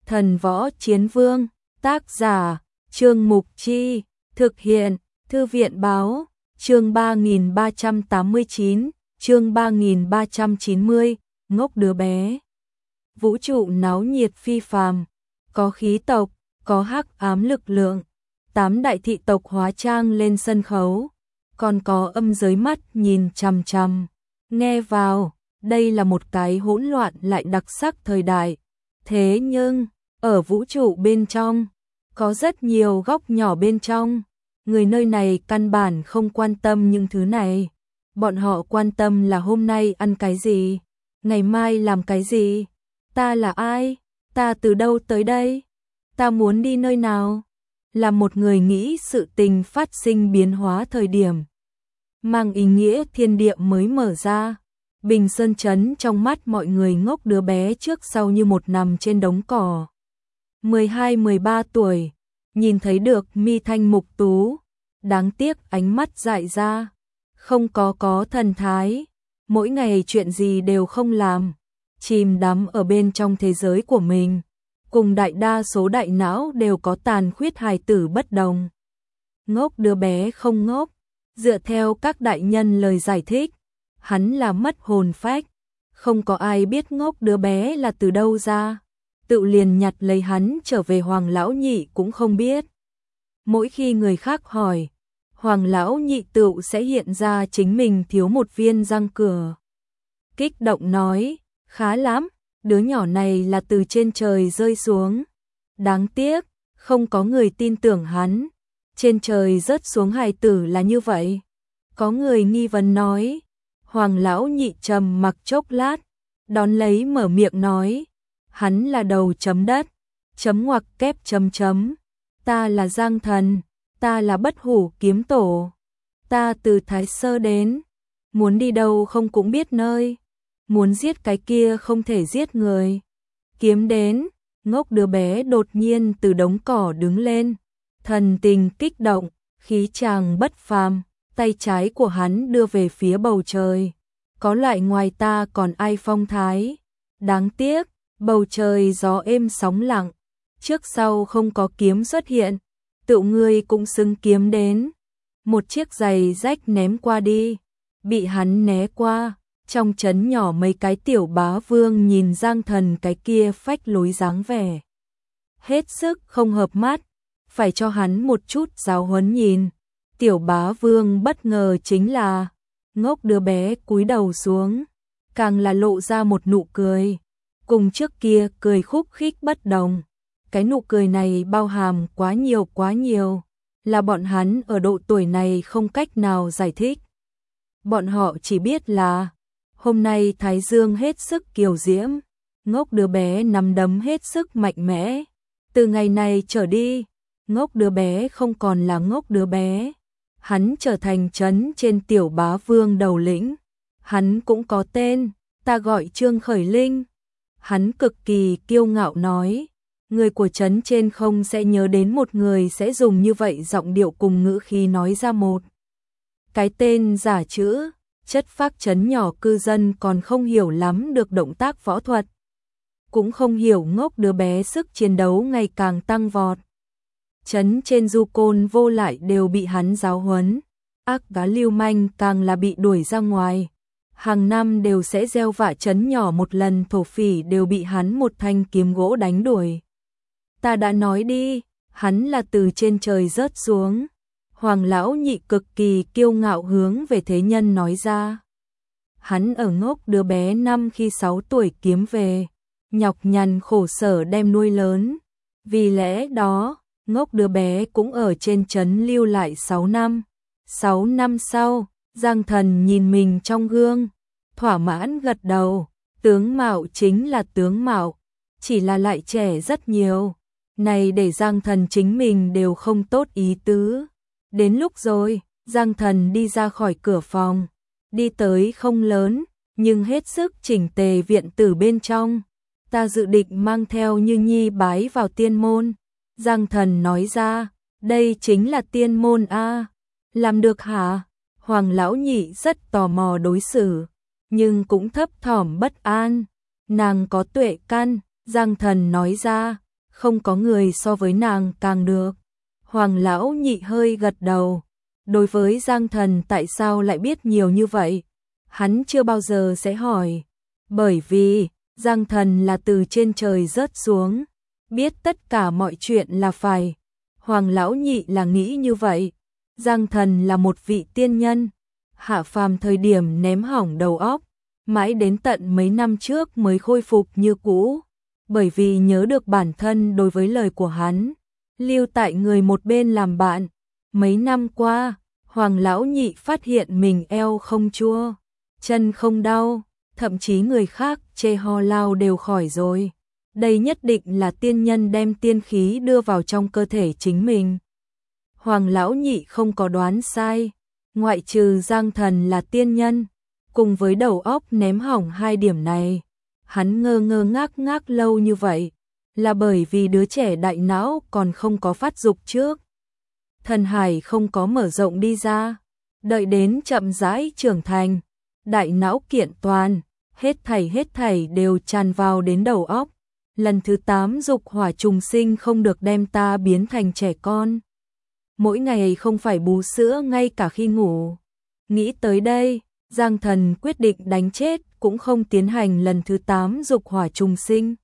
Thần Võ Chiến Vương, tác giả, Trương Mục Chi, thực hiện, Thư viện Báo, chương 3389, chương 3390, ngốc đứa bé. Vũ trụ náo nhiệt phi phàm, có khí tộc, có hắc ám lực lượng, 8 đại thị tộc hóa trang lên sân khấu, còn có âm giới mắt nhìn chằm chằm. Nghe vào, đây là một cái hỗn loạn lại đặc sắc thời đại. Thế nhưng, ở vũ trụ bên trong, có rất nhiều góc nhỏ bên trong. Người nơi này căn bản không quan tâm những thứ này. Bọn họ quan tâm là hôm nay ăn cái gì, ngày mai làm cái gì, ta là ai, ta từ đâu tới đây, ta muốn đi nơi nào. Là một người nghĩ sự tình phát sinh biến hóa thời điểm, mang ý nghĩa thiên địa mới mở ra. Bình Sơn Trấn trong mắt mọi người ngốc đứa bé trước sau như một nằm trên đống cỏ. 12-13 tuổi, nhìn thấy được mi thanh mục tú, đáng tiếc ánh mắt dại ra, không có thần thái, mỗi ngày chuyện gì đều không làm, chìm đắm ở bên trong thế giới của mình, cùng đại đa số đại não đều có tàn khuyết hài tử bất đồng. Ngốc đứa bé không ngốc, dựa theo các đại nhân lời giải thích, hắn là mất hồn phách, không có ai biết ngốc đứa bé là từ đâu ra, tự liền nhặt lấy hắn trở về Hoàng lão nhị cũng không biết. Mỗi khi người khác hỏi, Hoàng lão nhị tựu sẽ hiện ra chính mình thiếu một viên răng cửa. Kích động nói, khá lắm, đứa nhỏ này là từ trên trời rơi xuống. Đáng tiếc, không có người tin tưởng hắn, trên trời rớt xuống hài tử là như vậy. Có người nghi vấn nói, Hoàng lão nhị trầm mặc chốc lát, đón lấy mở miệng nói, hắn là đầu chấm đất, chấm ngoặc kép chấm chấm, ta là Giang Thần, ta là Bất Hủ Kiếm Tổ, ta từ Thái Sơ đến, muốn đi đâu không cũng biết nơi, muốn giết cái kia không thể giết người. Kiếm đến, ngốc đứa bé đột nhiên từ đống cỏ đứng lên, thần tình kích động, khí chàng bất phàm, tay trái của hắn đưa về phía bầu trời. Có loại ngoài ta còn ai phong thái. Đáng tiếc, bầu trời gió êm sóng lặng, trước sau không có kiếm xuất hiện, tự ngươi cũng xứng kiếm đến. Một chiếc giày rách ném qua đi, bị hắn né qua, trong trấn nhỏ mấy cái tiểu bá vương nhìn Giang Thần cái kia phách lối dáng vẻ. Hết sức không hợp mắt, phải cho hắn một chút giáo huấn nhìn. Tiểu bá vương bất ngờ chính là, ngốc đứa bé cúi đầu xuống, càng là lộ ra một nụ cười, cùng trước kia cười khúc khích bất đồng. Cái nụ cười này bao hàm quá nhiều, là bọn hắn ở độ tuổi này không cách nào giải thích. Bọn họ chỉ biết là, hôm nay Thái Dương hết sức kiều diễm, ngốc đứa bé nắm đấm hết sức mạnh mẽ. Từ ngày này trở đi, ngốc đứa bé không còn là ngốc đứa bé. Hắn trở thành trấn trên tiểu bá vương đầu lĩnh. Hắn cũng có tên, ta gọi Trương Khởi Linh. Hắn cực kỳ kiêu ngạo nói, người của trấn trên không sẽ nhớ đến một người sẽ dùng như vậy giọng điệu cùng ngữ khí nói ra một cái tên giả chữ. Chất phác trấn nhỏ cư dân còn không hiểu lắm được động tác võ thuật, cũng không hiểu ngốc đứa bé sức chiến đấu ngày càng tăng vọt. Trấn trên du côn vô lại đều bị hắn giáo huấn, ác gá lưu manh càng là bị đuổi ra ngoài. Hàng năm đều sẽ gieo vạ trấn nhỏ một lần, thổ phỉ đều bị hắn một thanh kiếm gỗ đánh đuổi. Ta đã nói đi, hắn là từ trên trời rớt xuống. Hoàng lão nhị cực kỳ kiêu ngạo hướng về thế nhân nói ra. Hắn ở ngốc đứa bé năm khi 6 tuổi kiếm về, nhọc nhằn khổ sở đem nuôi lớn. Vì lẽ đó, ngốc đứa bé cũng ở trên trấn lưu lại 6 năm. 6 năm sau, Giang Thần nhìn mình trong gương, thỏa mãn gật đầu, tướng mạo chính là tướng mạo, chỉ là lại trẻ rất nhiều. Này để Giang Thần chính mình đều không tốt ý tứ. Đến lúc rồi, Giang Thần đi ra khỏi cửa phòng, đi tới không lớn, nhưng hết sức chỉnh tề viện tử bên trong. Ta dự định mang theo Như Nhi bái vào tiên môn. Giang Thần nói ra, đây chính là tiên môn a. Làm được hả? Hoàng lão nhị rất tò mò đối xử, nhưng cũng thấp thỏm bất an. Nàng có tuệ căn, Giang Thần nói ra, không có người so với nàng càng được. Hoàng lão nhị hơi gật đầu. Đối với Giang Thần tại sao lại biết nhiều như vậy? Hắn chưa bao giờ sẽ hỏi. Bởi vì, Giang Thần là từ trên trời rớt xuống. Biết tất cả mọi chuyện là phải. Hoàng lão nhị là nghĩ như vậy. Giang Thần là một vị tiên nhân. Hạ phàm thời điểm ném hỏng đầu óc. Mãi đến tận mấy năm trước mới khôi phục như cũ. Bởi vì nhớ được bản thân đối với lời của hắn. Lưu tại người một bên làm bạn. Mấy năm qua, Hoàng lão nhị phát hiện mình eo không chua, chân không đau, thậm chí người khác chê ho lao đều khỏi rồi. Đây nhất định là tiên nhân đem tiên khí đưa vào trong cơ thể chính mình. Hoàng lão nhị không có đoán sai, ngoại trừ Giang Thần là tiên nhân, cùng với đầu óc ném hỏng hai điểm này, hắn ngơ ngơ ngác lâu như vậy, là bởi vì đứa trẻ đại não còn không có phát dục trước. Thần hải không có mở rộng đi ra, đợi đến chậm rãi trưởng thành, đại não kiện toàn, hết thảy đều tràn vào đến đầu óc. Lần thứ 8 dục hỏa trùng sinh không được đem ta biến thành trẻ con. Mỗi ngày không phải bú sữa ngay cả khi ngủ. Nghĩ tới đây, Giang Thần quyết định đánh chết cũng không tiến hành lần thứ 8 dục hỏa trùng sinh.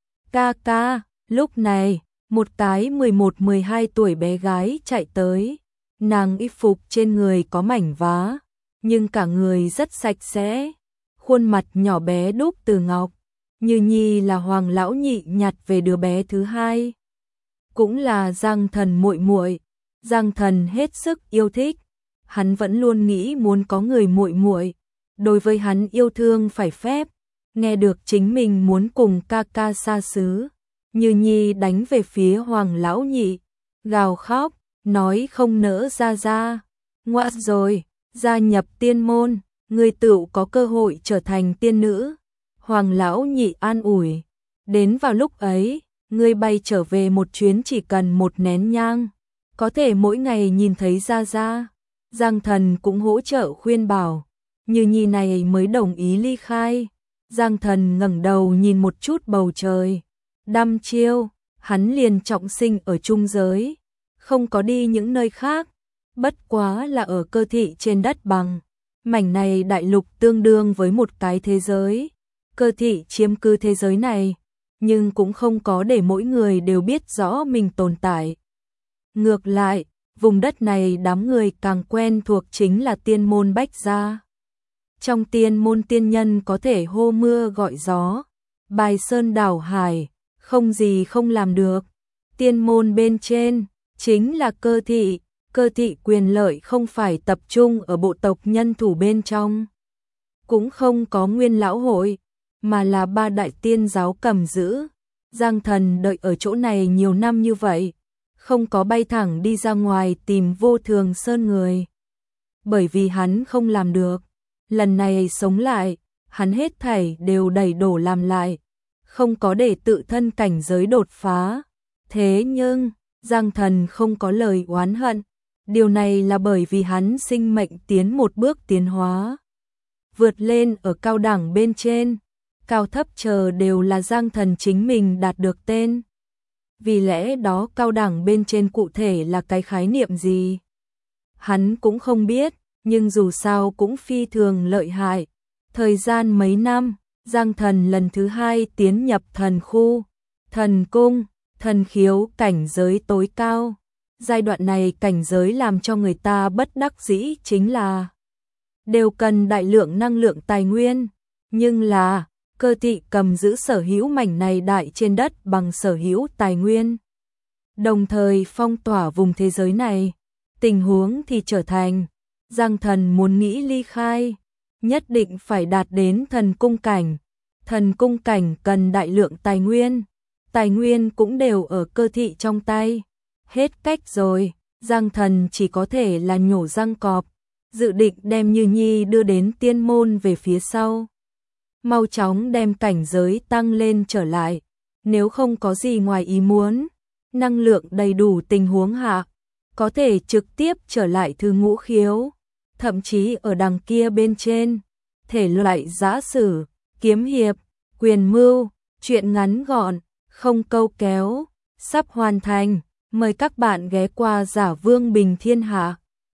Ca, lúc này, một cái 11-12 tuổi bé gái chạy tới. Nàng y phục trên người có mảnh vá, nhưng cả người rất sạch sẽ. Khuôn mặt nhỏ bé đúc từ ngọc. Như Nhi là Hoàng lão nhị nhặt về đứa bé thứ hai. Cũng là Giang Thần muội muội. Giang Thần hết sức yêu thích. Hắn vẫn luôn nghĩ muốn có người muội muội. Đối với hắn yêu thương phải phép. Nghe được chính mình muốn cùng ca ca xa xứ. Như Nhi đánh về phía Hoàng lão nhị, gào khóc, nói không nỡ ra. Ngoạ rồi, gia nhập tiên môn, người tựu có cơ hội trở thành tiên nữ. Hoàng lão nhị an ủi, đến vào lúc ấy, ngươi bay trở về một chuyến chỉ cần một nén nhang, có thể mỗi ngày nhìn thấy ra. Giang Thần cũng hỗ trợ khuyên bảo, Như Nhi này mới đồng ý ly khai. Giang Thần ngẩng đầu nhìn một chút bầu trời, đăm chiêu, hắn liền trọng sinh ở trung giới, không có đi những nơi khác, bất quá là ở cơ thị trên đất bằng. Mảnh này đại lục tương đương với một cái thế giới. Cơ thị chiếm cư thế giới này, nhưng cũng không có để mỗi người đều biết rõ mình tồn tại. Ngược lại, vùng đất này đám người càng quen thuộc chính là tiên môn Bách Gia. Trong tiên môn tiên nhân có thể hô mưa gọi gió, bài sơn đảo hải, không gì không làm được. Tiên môn bên trên, chính là cơ thị quyền lợi không phải tập trung ở bộ tộc nhân thủ bên trong. Cũng không có nguyên lão hội, mà là ba đại tiên giáo cầm giữ. Giang Thần đợi ở chỗ này nhiều năm như vậy, không có bay thẳng đi ra ngoài tìm Vô Thường Sơn người. Bởi vì hắn không làm được, lần này sống lại, hắn hết thảy đều đẩy đổ làm lại, không có để tự thân cảnh giới đột phá. Thế nhưng, Giang Thần không có lời oán hận, điều này là bởi vì hắn sinh mệnh tiến một bước tiến hóa, vượt lên ở cao đẳng bên trên. Cao thấp chờ đều là Giang Thần chính mình đạt được tên. Vì lẽ đó cao đẳng bên trên cụ thể là cái khái niệm gì? Hắn cũng không biết, nhưng dù sao cũng phi thường lợi hại. Thời gian mấy năm, Giang Thần lần thứ 2 tiến nhập thần khu, thần cung, thần khiếu cảnh giới tối cao. Giai đoạn này cảnh giới làm cho người ta bất đắc dĩ chính là đều cần đại lượng năng lượng tài nguyên, nhưng là cơ thị cầm giữ sở hữu mảnh này đại trên đất bằng sở hữu tài nguyên, đồng thời phong tỏa vùng thế giới này. Tình huống thì trở thành Giang Thần muốn nghĩ ly khai, nhất định phải đạt đến thần cung cảnh. Thần cung cảnh cần đại lượng tài nguyên cũng đều ở cơ thị trong tay. Hết cách rồi, Giang Thần chỉ có thể là nhổ răng cọp, dự định đem Như Nhi đưa đến tiên môn về phía sau. Mau chóng đem cảnh giới tăng lên trở lại, nếu không có gì ngoài ý muốn, năng lượng đầy đủ tình huống hạ, có thể trực tiếp trở lại thứ ngũ khiếu, thậm chí ở đằng kia bên trên, thể loại giã sử, kiếm hiệp, quyền mưu, chuyện ngắn gọn, không câu kéo, sắp hoàn thành. Mời các bạn ghé qua Giả Vương Bình Thiên Hạ.